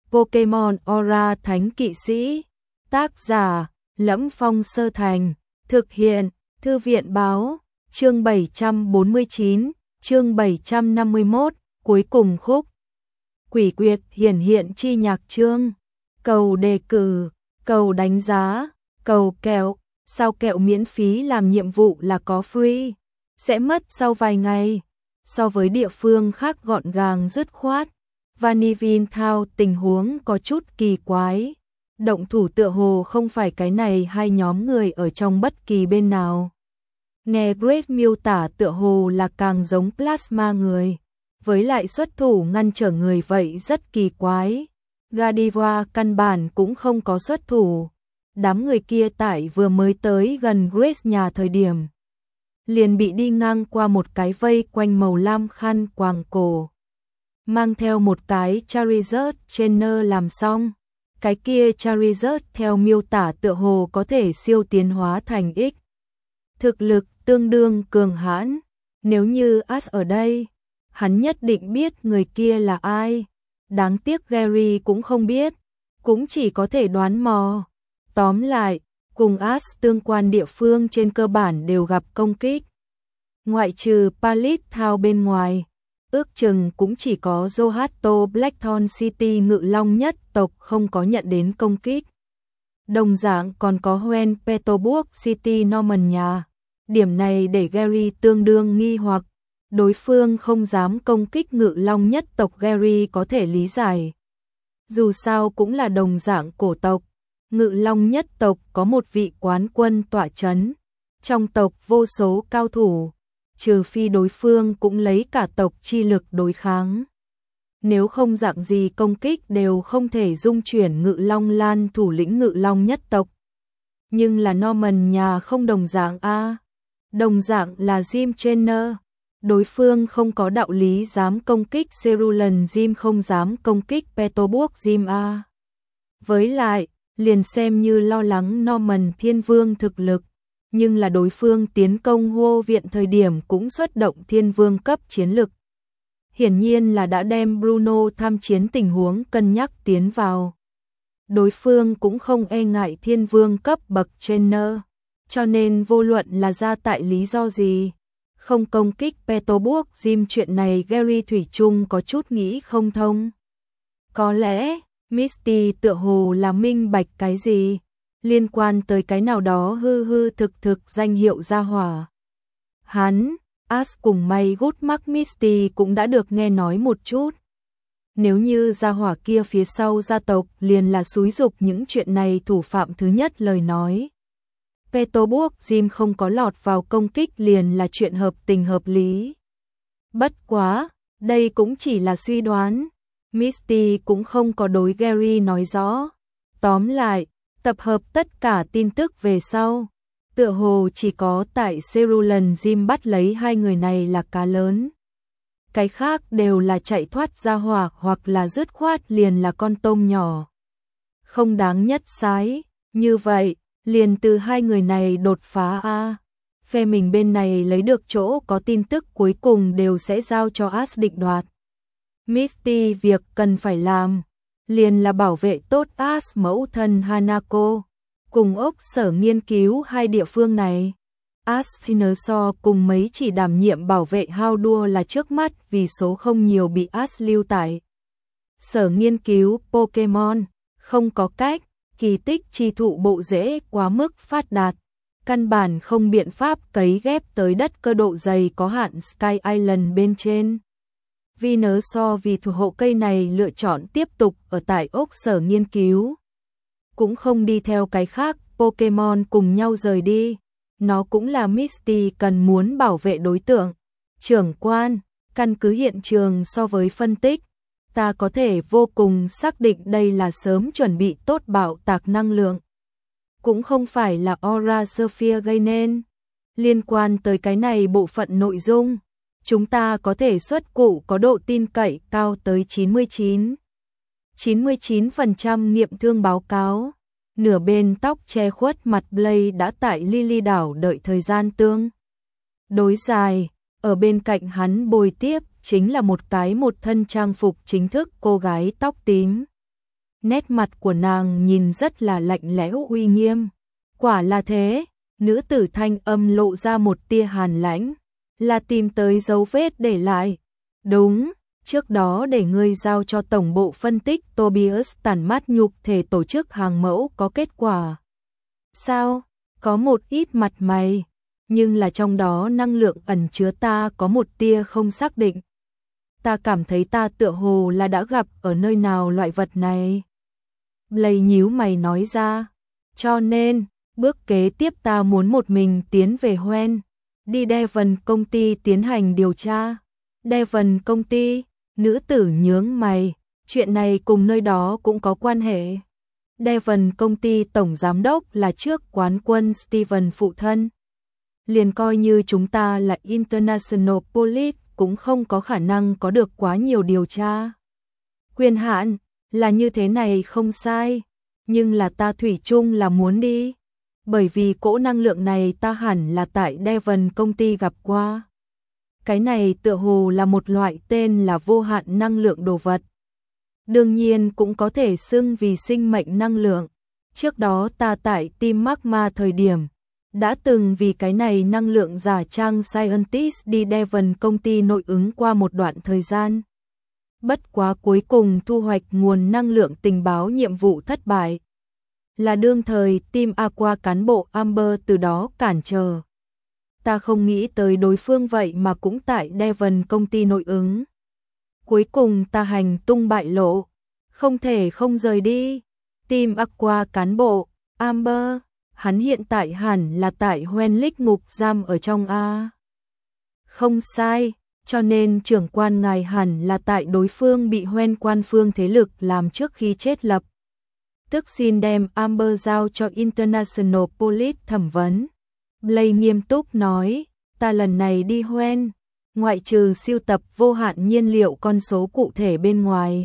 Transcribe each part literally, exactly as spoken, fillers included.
Pokemon Aura Thánh Kỵ Sĩ. Tác giả: Lẫm Phong Sơ Thành. Thực hiện: Thư viện báo. Chương bảy trăm bốn mươi chín, chương bảy trăm năm mươi mốt, cuối cùng khúc. Quỷ quyệt hiển hiện chi nhạc chương. Cầu đề cử, cầu đánh giá, cầu kẹo. Sao kẹo miễn phí làm nhiệm vụ là có free, sẽ mất sau vài ngày. So với địa phương khác gọn gàng dứt khoát, Vanillin Town tình huống có chút kỳ quái. Động thủ tựa hồ không phải cái này hai nhóm người ở trong bất kỳ bên nào. Nghe Grace miêu tả tựa hồ là càng giống plasma người, với lại xuất thủ ngăn trở người vậy rất kỳ quái. Godiva căn bản cũng không có xuất thủ. Đám người kia tại vừa mới tới gần Grace nhà thời điểm, liền bị đi ngang qua một cái vây quanh màu lam khăn quàng cổ, mang theo một cái Charizard trainer làm xong. Cái kia Charizard theo miêu tả tựa hồ có thể siêu tiến hóa thành X. Thực lực tương đương cường hãn. Nếu như Ash ở đây, hắn nhất định biết người kia là ai. Đáng tiếc Gary cũng không biết, cũng chỉ có thể đoán mò. Tóm lại, cùng Ash tương quan địa phương trên cơ bản đều gặp công kích. Ngoại trừ Pallet Town bên ngoài, ước chừng cũng chỉ có Johto Blackthorn City ngự long nhất tộc không có nhận đến công kích. Đồng dạng còn có Hoenn Peterburg City Norman nhà. Điểm này để Gary tương đương nghi hoặc. Đối phương không dám công kích ngự long nhất tộc Gary có thể lý giải. Dù sao cũng là đồng dạng cổ tộc. Ngự long nhất tộc có một vị quán quân tọa chấn. Trong tộc vô số cao thủ, trừ phi đối phương cũng lấy cả tộc chi lực đối kháng. Nếu không dạng gì công kích đều không thể dung chuyển ngự long lan thủ lĩnh ngự long nhất tộc. Nhưng là Norman nhà không đồng dạng a. Đồng dạng là Jim Trainer. Đối phương không có đạo lý dám công kích Cerulean Jim, không dám công kích Peterburg Jim a. Với lại, liền xem như lo lắng Norman Thiên Vương thực lực, nhưng là đối phương tiến công Hô viện thời điểm cũng xuất động Thiên Vương cấp chiến lực. Hiển nhiên là đã đem Bruno tham chiến tình huống cân nhắc tiến vào. Đối phương cũng không e ngại Thiên Vương cấp bậc trainer, cho nên vô luận là ra tại lý do gì, không công kích Peterburg Jim chuyện này Gary thủy chung có chút nghĩ không thông. Có lẽ Misty tựa hồ là minh bạch cái gì liên quan tới cái nào đó hư hư thực thực danh hiệu gia hỏa. Hắn, Ash cùng May Good Mark Misty cũng đã được nghe nói một chút. Nếu như gia hỏa kia phía sau gia tộc liền là xúi dục những chuyện này thủ phạm thứ nhất lời nói, Peterburg Jim không có lọt vào công kích liền là chuyện hợp tình hợp lý. Bất quá, đây cũng chỉ là suy đoán. Misty cũng không có đối Gary nói rõ. Tóm lại, tập hợp tất cả tin tức về sau, tựa hồ chỉ có tại Cerulean Jim bắt lấy hai người này là cá lớn. Cái khác đều là chạy thoát ra hỏa hoặc là dứt khoát liền là con tôm nhỏ. Không đáng nhất sái, như vậy, liền từ hai người này đột phá a. Phe mình bên này lấy được chỗ có tin tức cuối cùng đều sẽ giao cho Ash định đoạt. Misty việc cần phải làm liền là bảo vệ tốt Ash mẫu thân Hanako, cùng ốc sở nghiên cứu hai địa phương này. Ash Sinnerso cùng mấy chỉ đảm nhiệm bảo vệ hao đua là trước mắt vì số không nhiều bị Ash lưu tại sở nghiên cứu Pokemon. Không có cách, kỳ tích chi thụ bộ rễ quá mức phát đạt, căn bản không biện pháp cấy ghép tới đất cơ độ dày có hạn Sky Island bên trên. Venusaur vì thủ hộ cây này lựa chọn tiếp tục ở tại ốc sở nghiên cứu, cũng không đi theo cái khác Pokemon cùng nhau rời đi. Nó cũng là Misty cần muốn bảo vệ đối tượng. Trưởng quan, căn cứ hiện trường so với phân tích, ta có thể vô cùng xác định đây là sớm chuẩn bị tốt bạo tạc năng lượng. Cũng không phải là Aura Sphere gây nên. Liên quan tới cái này bộ phận nội dung, chúng ta có thể xuất cụ có độ tin cậy cao tới chín mươi chín, chín mươi chín phần trăm nghiệm thương báo cáo. Nửa bên tóc che khuất mặt Blade đã tại Lily đảo đợi thời gian tương đối dài. Ở bên cạnh hắn bồi tiếp chính là một cái một thân trang phục chính thức cô gái tóc tím. Nét mặt của nàng nhìn rất là lạnh lẽo uy nghiêm. Quả là thế, nữ tử thanh âm lộ ra một tia hàn lãnh, là tìm tới dấu vết để lại. Đúng, trước đó để ngươi giao cho tổng bộ phân tích Tobias tản mát nhục thể tổ chức hàng mẫu có kết quả. Sao? Có một ít mặt mày, nhưng là trong đó năng lượng ẩn chứa ta có một tia không xác định. Ta cảm thấy ta tựa hồ là đã gặp ở nơi nào loại vật này. Blake nhíu mày nói ra, cho nên, bước kế tiếp ta muốn một mình tiến về Hoen, đi Devon công ty tiến hành điều tra. Devon công ty, nữ tử nhướng mày, chuyện này cùng nơi đó cũng có quan hệ. Devon công ty tổng giám đốc là trước quán quân Steven phụ thân. Liền coi như chúng ta là International Police cũng không có khả năng có được quá nhiều điều tra. Quyền hạn là như thế này không sai, nhưng là ta thủy chung là muốn đi. Bởi vì cỗ năng lượng này ta hẳn là tại Devon công ty gặp qua. Cái này tựa hồ là một loại tên là vô hạn năng lượng đồ vật. Đương nhiên cũng có thể xưng vì sinh mệnh năng lượng. Trước đó ta tại Team Magma thời điểm, đã từng vì cái này năng lượng giả trang Scientist đi Devon công ty nội ứng qua một đoạn thời gian. Bất quá cuối cùng thu hoạch nguồn năng lượng tình báo nhiệm vụ thất bại. Là đương thời Team Aqua cán bộ Amber từ đó cản trở. Ta không nghĩ tới đối phương vậy mà cũng tại Devon công ty nội ứng. Cuối cùng ta hành tung bại lộ, không thể không rời đi. Team Aqua cán bộ Amber, hắn hiện tại hẳn là tại Hoenlick ngục giam ở trong A. Không sai, cho nên trưởng quan ngài hẳn là tại đối phương bị Hoen quan phương thế lực làm trước khi chết lập. Tức xin đem Amber giao cho International Police thẩm vấn. Blake nghiêm túc nói, ta lần này đi Hoen, ngoại trừ siêu tập vô hạn nhiên liệu con số cụ thể bên ngoài.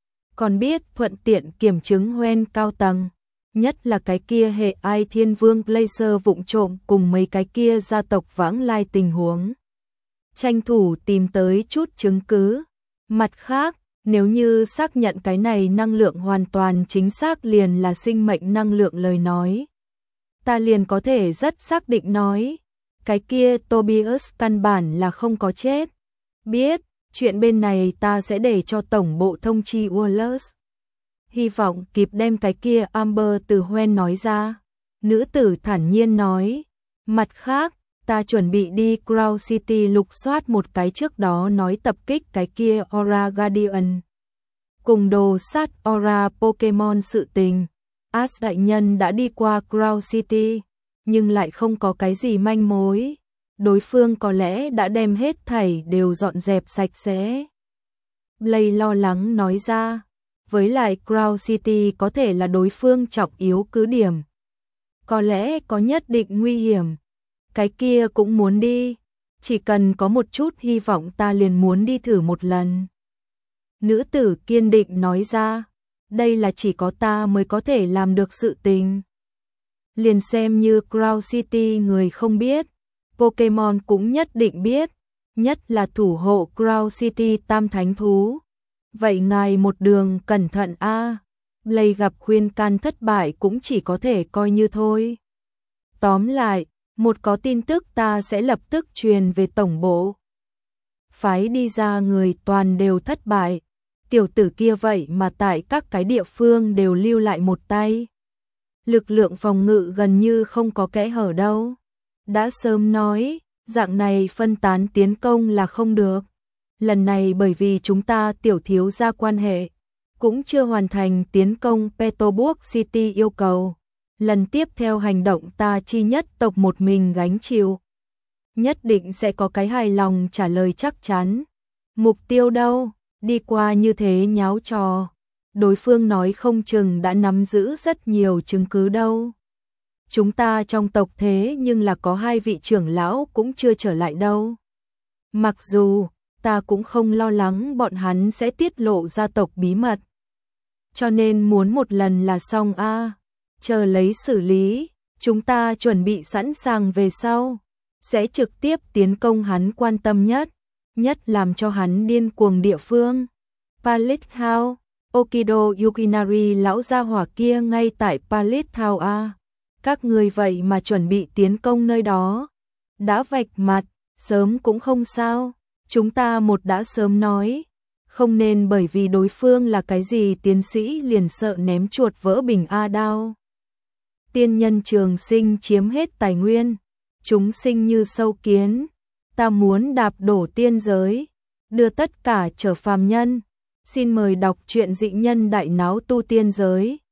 Còn biết thuận tiện kiểm chứng Hoen cao tầng, nhất là cái kia hệ ai thiên vương Blazer vụng trộm cùng mấy cái kia gia tộc vãng lai tình huống. Tranh thủ tìm tới chút chứng cứ. Mặt khác, nếu như xác nhận cái này năng lượng hoàn toàn chính xác liền là sinh mệnh năng lượng lời nói, ta liền có thể rất xác định nói, cái kia Tobias căn bản là không có chết. Biết, chuyện bên này ta sẽ để cho tổng bộ thông chi Wallace. Hy vọng kịp đem cái kia Amber từ Hoen nói ra. Nữ tử thản nhiên nói, mặt khác, ta chuẩn bị đi Crown City lục soát một cái trước đó nói tập kích cái kia Aura Guardian. Cùng đồ sát Aura Pokemon sự tình. Ash đại nhân đã đi qua Crown City, nhưng lại không có cái gì manh mối. Đối phương có lẽ đã đem hết thảy đều dọn dẹp sạch sẽ. Blake lo lắng nói ra, với lại Crown City có thể là đối phương trọng yếu cứ điểm. Có lẽ có nhất định nguy hiểm. Cái kia cũng muốn đi, chỉ cần có một chút hy vọng ta liền muốn đi thử một lần. Nữ tử kiên định nói ra, đây là chỉ có ta mới có thể làm được sự tình. Liền xem như Crown City người không biết, Pokemon cũng nhất định biết, nhất là thủ hộ Crown City tam thánh thú. Vậy ngài một đường cẩn thận a. À. Blake gặp khuyên can thất bại cũng chỉ có thể coi như thôi. Tóm lại, một có tin tức ta sẽ lập tức truyền về tổng bộ. Phái đi ra người toàn đều thất bại. Tiểu tử kia vậy mà tại các cái địa phương đều lưu lại một tay. Lực lượng phòng ngự gần như không có kẽ hở đâu. Đã sớm nói, dạng này phân tán tiến công là không được. Lần này bởi vì chúng ta tiểu thiếu gia quan hệ, cũng chưa hoàn thành tiến công Petersburg City yêu cầu. Lần tiếp theo hành động ta chi nhất tộc một mình gánh chịu. Nhất định sẽ có cái hài lòng trả lời chắc chắn. Mục tiêu đâu? Đi qua như thế nháo trò. Đối phương nói không chừng đã nắm giữ rất nhiều chứng cứ đâu. Chúng ta trong tộc thế nhưng là có hai vị trưởng lão cũng chưa trở lại đâu. Mặc dù, ta cũng không lo lắng bọn hắn sẽ tiết lộ gia tộc bí mật. Cho nên muốn một lần là xong a. À. Chờ lấy xử lý, chúng ta chuẩn bị sẵn sàng về sau. Sẽ trực tiếp tiến công hắn quan tâm nhất, nhất làm cho hắn điên cuồng địa phương. Palace House, Okido Yukinari lão gia hỏa kia ngay tại Palace Town a. Các người vậy mà chuẩn bị tiến công nơi đó. Đã vạch mặt, sớm cũng không sao. Chúng ta một đã sớm nói. Không nên bởi vì đối phương là cái gì tiến sĩ liền sợ ném chuột vỡ bình A đao. Tiên nhân trường sinh chiếm hết tài nguyên. Chúng sinh như sâu kiến. Ta muốn đạp đổ tiên giới. Đưa tất cả trở phàm nhân. Xin mời đọc truyện dị nhân đại náo tu tiên giới.